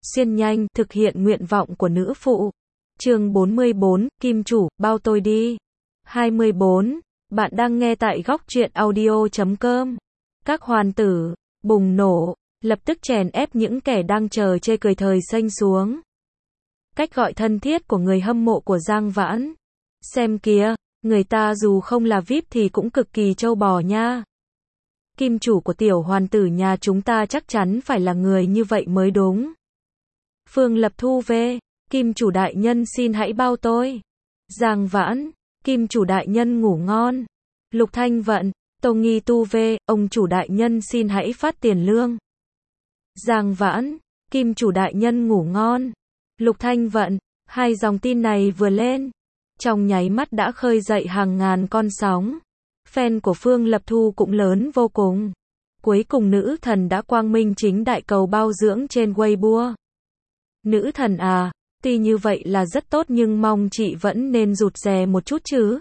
xuyên nhanh, thực hiện nguyện vọng của nữ phụ. Chương 44, Kim chủ, bao tôi đi. 24. Bạn đang nghe tại góc truyện audio.com. Các hoàn tử, bùng nổ, lập tức chèn ép những kẻ đang chờ chê cười thời xanh xuống. Cách gọi thân thiết của người hâm mộ của Giang Vãn. Xem kìa, người ta dù không là VIP thì cũng cực kỳ trâu bò nha. Kim chủ của tiểu hoàn tử nhà chúng ta chắc chắn phải là người như vậy mới đúng. Phương Lập Thu về, Kim chủ đại nhân xin hãy bao tôi. Giang Vãn, Kim chủ đại nhân ngủ ngon. Lục Thanh Vận, Tô Nghi Tu về, ông chủ đại nhân xin hãy phát tiền lương. Giang Vãn, Kim chủ đại nhân ngủ ngon. Lục Thanh Vận, hai dòng tin này vừa lên, trong nháy mắt đã khơi dậy hàng ngàn con sóng. Fan của Phương Lập Thu cũng lớn vô cùng. Cuối cùng nữ thần đã quang minh chính đại cầu bao dưỡng trên Weibo. Nữ thần à, tuy như vậy là rất tốt nhưng mong chị vẫn nên rụt rè một chút chứ.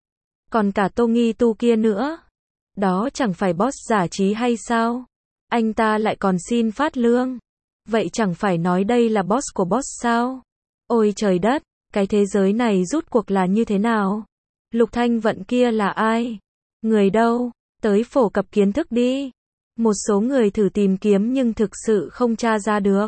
Còn cả Tô Nghi Tu kia nữa. Đó chẳng phải boss giả trí hay sao? Anh ta lại còn xin phát lương. Vậy chẳng phải nói đây là boss của boss sao? Ôi trời đất, cái thế giới này rút cuộc là như thế nào? Lục Thanh Vận kia là ai? Người đâu? Tới phổ cập kiến thức đi. Một số người thử tìm kiếm nhưng thực sự không tra ra được.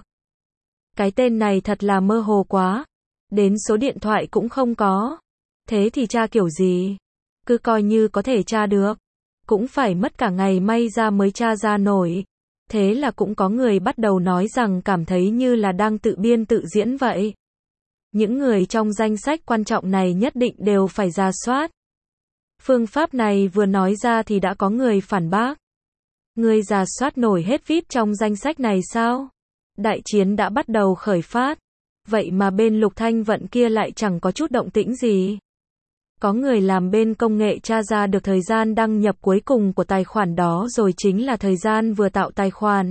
Cái tên này thật là mơ hồ quá. Đến số điện thoại cũng không có. Thế thì tra kiểu gì? Cứ coi như có thể tra được. Cũng phải mất cả ngày may ra mới tra ra nổi. Thế là cũng có người bắt đầu nói rằng cảm thấy như là đang tự biên tự diễn vậy. Những người trong danh sách quan trọng này nhất định đều phải rà soát. Phương pháp này vừa nói ra thì đã có người phản bác. Người rà soát nổi hết VIP trong danh sách này sao? Đại chiến đã bắt đầu khởi phát. Vậy mà bên Lục Thanh Vận kia lại chẳng có chút động tĩnh gì. Có người làm bên công nghệ tra ra được thời gian đăng nhập cuối cùng của tài khoản đó rồi chính là thời gian vừa tạo tài khoản.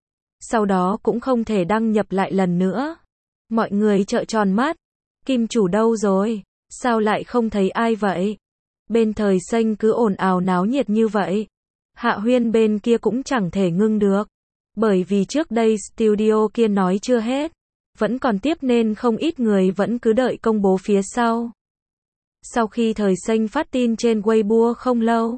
Sau đó cũng không thể đăng nhập lại lần nữa. Mọi người trợn tròn mắt. Kim chủ đâu rồi? Sao lại không thấy ai vậy? Bên thời xanh cứ ồn ào náo nhiệt như vậy. Hạ Huyên bên kia cũng chẳng thể ngưng được. Bởi vì trước đây studio kia nói chưa hết. Vẫn còn tiếp nên không ít người vẫn cứ đợi công bố phía sau. Sau khi thời xanh phát tin trên Weibo không lâu,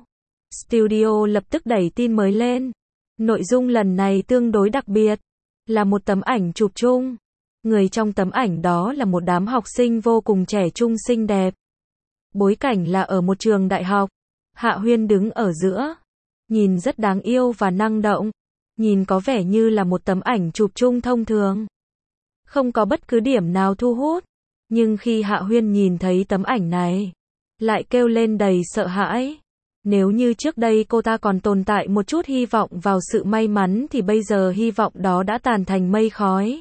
studio lập tức đẩy tin mới lên. Nội dung lần này tương đối đặc biệt, là một tấm ảnh chụp chung. Người trong tấm ảnh đó là một đám học sinh vô cùng trẻ trung xinh đẹp. Bối cảnh là ở một trường đại học. Hạ Huyên đứng ở giữa, nhìn rất đáng yêu và năng động. Nhìn có vẻ như là một tấm ảnh chụp chung thông thường. Không có bất cứ điểm nào thu hút. Nhưng khi Hạ Huyên nhìn thấy tấm ảnh này, lại kêu lên đầy sợ hãi. Nếu như trước đây cô ta còn tồn tại một chút hy vọng vào sự may mắn thì bây giờ hy vọng đó đã tàn thành mây khói.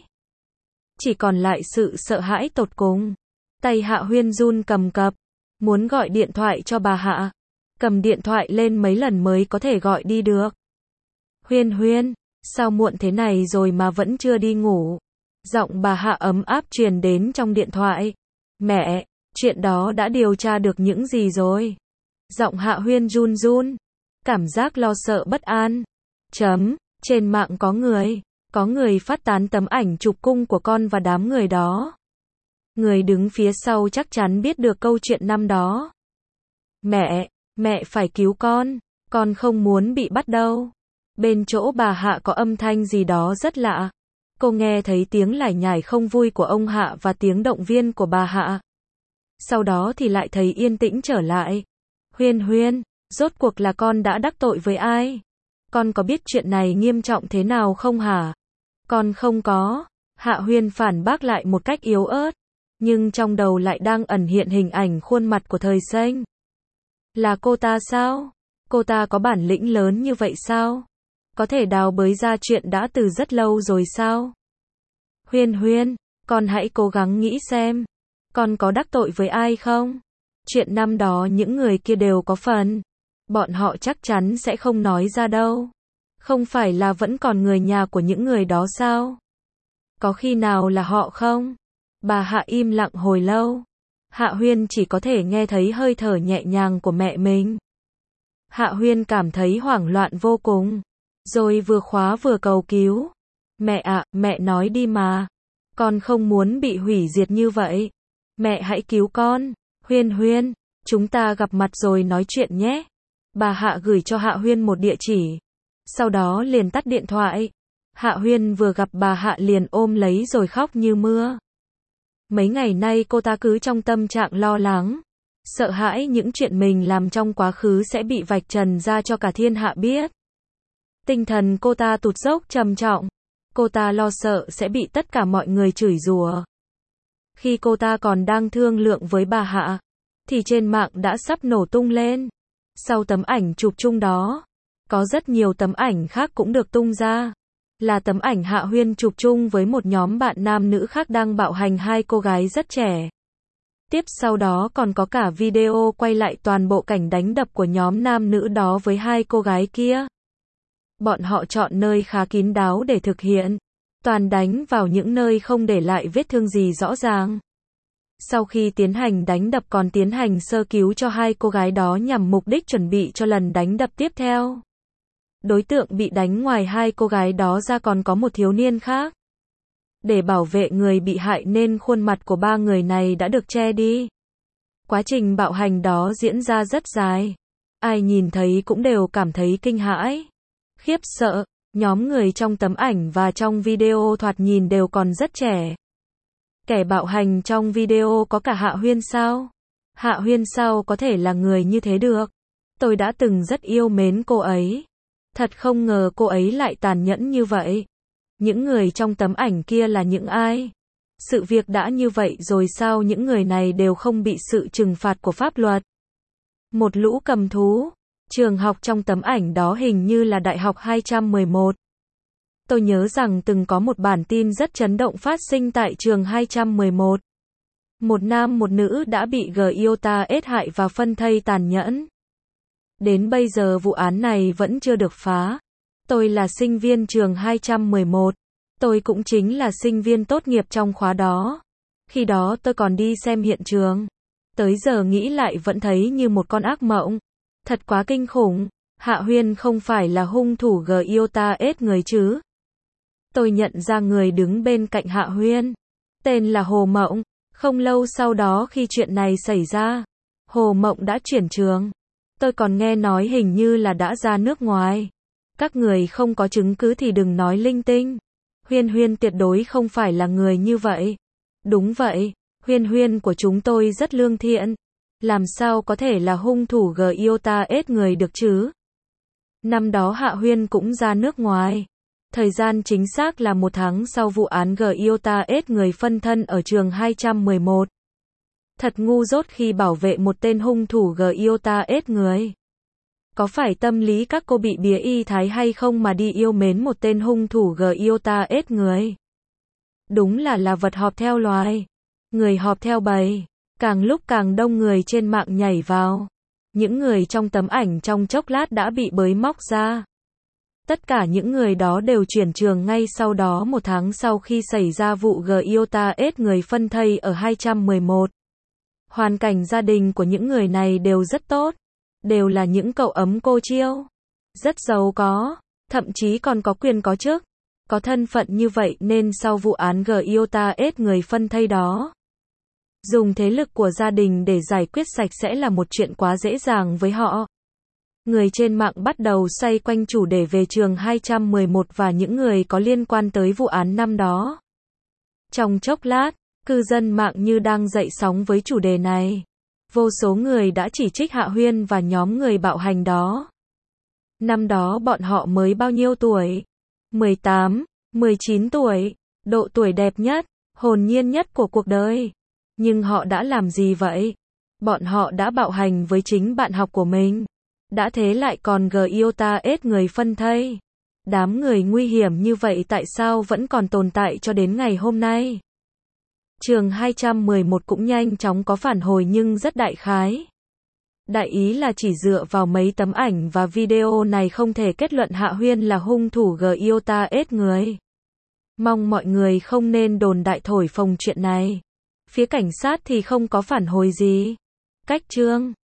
Chỉ còn lại sự sợ hãi tột cùng. Tay Hạ Huyên run cầm cập, muốn gọi điện thoại cho bà Hạ. Cầm điện thoại lên mấy lần mới có thể gọi đi được. Huyên Huyên, sao muộn thế này rồi mà vẫn chưa đi ngủ? Giọng bà Hạ ấm áp truyền đến trong điện thoại. Mẹ, chuyện đó đã điều tra được những gì rồi? Giọng Hạ Huyên run run. Cảm giác lo sợ bất an. Trên mạng có người phát tán tấm ảnh chụp cung của con và đám người đó. Người đứng phía sau chắc chắn biết được câu chuyện năm đó. Mẹ phải cứu con không muốn bị bắt đâu. Bên chỗ bà Hạ có âm thanh gì đó rất lạ. Cô nghe thấy tiếng lải nhải không vui của ông Hạ và tiếng động viên của bà Hạ. Sau đó thì lại thấy yên tĩnh trở lại. Huyên, rốt cuộc là con đã đắc tội với ai? Con có biết chuyện này nghiêm trọng thế nào không hả? Con không có. Hạ Huyên phản bác lại một cách yếu ớt. Nhưng trong đầu lại đang ẩn hiện hình ảnh khuôn mặt của thời xanh. Là cô ta sao? Cô ta có bản lĩnh lớn như vậy sao? Có thể đào bới ra chuyện đã từ rất lâu rồi sao? Huyên, con hãy cố gắng nghĩ xem. Con có đắc tội với ai không? Chuyện năm đó những người kia đều có phần. Bọn họ chắc chắn sẽ không nói ra đâu. Không phải là vẫn còn người nhà của những người đó sao? Có khi nào là họ không? Bà Hạ im lặng hồi lâu. Hạ Huyên chỉ có thể nghe thấy hơi thở nhẹ nhàng của mẹ mình. Hạ Huyên cảm thấy hoảng loạn vô cùng. Rồi vừa khóa vừa cầu cứu. Mẹ ạ, mẹ nói đi mà. Con không muốn bị hủy diệt như vậy. Mẹ hãy cứu con. Huyên Huyên, chúng ta gặp mặt rồi nói chuyện nhé. Bà Hạ gửi cho Hạ Huyên một địa chỉ. Sau đó liền tắt điện thoại. Hạ Huyên vừa gặp bà Hạ liền ôm lấy rồi khóc như mưa. Mấy ngày nay cô ta cứ trong tâm trạng lo lắng, sợ hãi những chuyện mình làm trong quá khứ sẽ bị vạch trần ra cho cả thiên hạ biết. Tinh thần cô ta tụt dốc trầm trọng. Cô ta lo sợ sẽ bị tất cả mọi người chửi rủa. Khi cô ta còn đang thương lượng với bà Hạ, thì trên mạng đã sắp nổ tung lên. Sau tấm ảnh chụp chung đó, có rất nhiều tấm ảnh khác cũng được tung ra. Là tấm ảnh Hạ Huyên chụp chung với một nhóm bạn nam nữ khác đang bạo hành hai cô gái rất trẻ. Tiếp sau đó còn có cả video quay lại toàn bộ cảnh đánh đập của nhóm nam nữ đó với hai cô gái kia. Bọn họ chọn nơi khá kín đáo để thực hiện, toàn đánh vào những nơi không để lại vết thương gì rõ ràng. Sau khi tiến hành đánh đập còn tiến hành sơ cứu cho hai cô gái đó nhằm mục đích chuẩn bị cho lần đánh đập tiếp theo. Đối tượng bị đánh ngoài hai cô gái đó ra còn có một thiếu niên khác. Để bảo vệ người bị hại nên khuôn mặt của ba người này đã được che đi. Quá trình bạo hành đó diễn ra rất dài. Ai nhìn thấy cũng đều cảm thấy kinh hãi, khiếp sợ. Nhóm người trong tấm ảnh và trong video thoạt nhìn đều còn rất trẻ. Kẻ bạo hành trong video có cả Hạ Huyên sao? Hạ Huyên sao có thể là người như thế được? Tôi đã từng rất yêu mến cô ấy. Thật không ngờ cô ấy lại tàn nhẫn như vậy. Những người trong tấm ảnh kia là những ai? Sự việc đã như vậy rồi sao những người này đều không bị sự trừng phạt của pháp luật? Một lũ cầm thú. Trường học trong tấm ảnh đó hình như là Đại học 211. Tôi nhớ rằng từng có một bản tin rất chấn động phát sinh tại trường 211. Một nam một nữ đã bị Giota ết hại và phân thây tàn nhẫn. Đến bây giờ vụ án này vẫn chưa được phá. Tôi là sinh viên trường 211. Tôi cũng chính là sinh viên tốt nghiệp trong khóa đó. Khi đó tôi còn đi xem hiện trường. Tới giờ nghĩ lại vẫn thấy như một con ác mộng. Thật quá kinh khủng. Hạ Huyên không phải là hung thủ Giota ết người chứ? Tôi nhận ra người đứng bên cạnh Hạ Huyên. Tên là Hồ Mộng. Không lâu sau đó khi chuyện này xảy ra, Hồ Mộng đã chuyển trường. Tôi còn nghe nói hình như là đã ra nước ngoài. Các người không có chứng cứ thì đừng nói linh tinh. Huyên Huyên tuyệt đối không phải là người như vậy. Đúng vậy, Huyên Huyên của chúng tôi rất lương thiện. Làm sao có thể là hung thủ Giota ết người được chứ? Năm đó Hạ Huyên cũng ra nước ngoài. Thời gian chính xác là 1 tháng sau vụ án Giota ết người phân thân ở trường 211. Thật ngu dốt khi bảo vệ một tên hung thủ Giota ết người. Có phải tâm lý các cô bị bía y thái hay không mà đi yêu mến một tên hung thủ Giota ết người? Đúng là vật họp theo loài, người họp theo bầy. Càng lúc càng đông người trên mạng nhảy vào. Những người trong tấm ảnh trong chốc lát đã bị bới móc ra. Tất cả những người đó đều chuyển trường ngay sau đó 1 tháng sau khi xảy ra vụ Giota ết người phân thây ở 211. Hoàn cảnh gia đình của những người này đều rất tốt. Đều là những cậu ấm cô chiêu. Rất giàu có. Thậm chí còn có quyền có chức. Có thân phận như vậy nên sau vụ án Giota ết người phân thây đó, dùng thế lực của gia đình để giải quyết sạch sẽ là một chuyện quá dễ dàng với họ. Người trên mạng bắt đầu xoay quanh chủ đề về trường 211 và những người có liên quan tới vụ án năm đó. Trong chốc lát, cư dân mạng như đang dậy sóng với chủ đề này. Vô số người đã chỉ trích Hạ Huyên và nhóm người bạo hành đó. Năm đó bọn họ mới bao nhiêu tuổi? 18, 19 tuổi, độ tuổi đẹp nhất, hồn nhiên nhất của cuộc đời. Nhưng họ đã làm gì vậy? Bọn họ đã bạo hành với chính bạn học của mình. Đã thế lại còn Giota ết người phân thây. Đám người nguy hiểm như vậy tại sao vẫn còn tồn tại cho đến ngày hôm nay? Trường 211 cũng nhanh chóng có phản hồi nhưng rất đại khái. Đại ý là chỉ dựa vào mấy tấm ảnh và video này không thể kết luận Hạ Huyên là hung thủ Giota ết người. Mong mọi người không nên đồn đại thổi phồng chuyện này. Phía cảnh sát thì không có phản hồi gì. Cách chương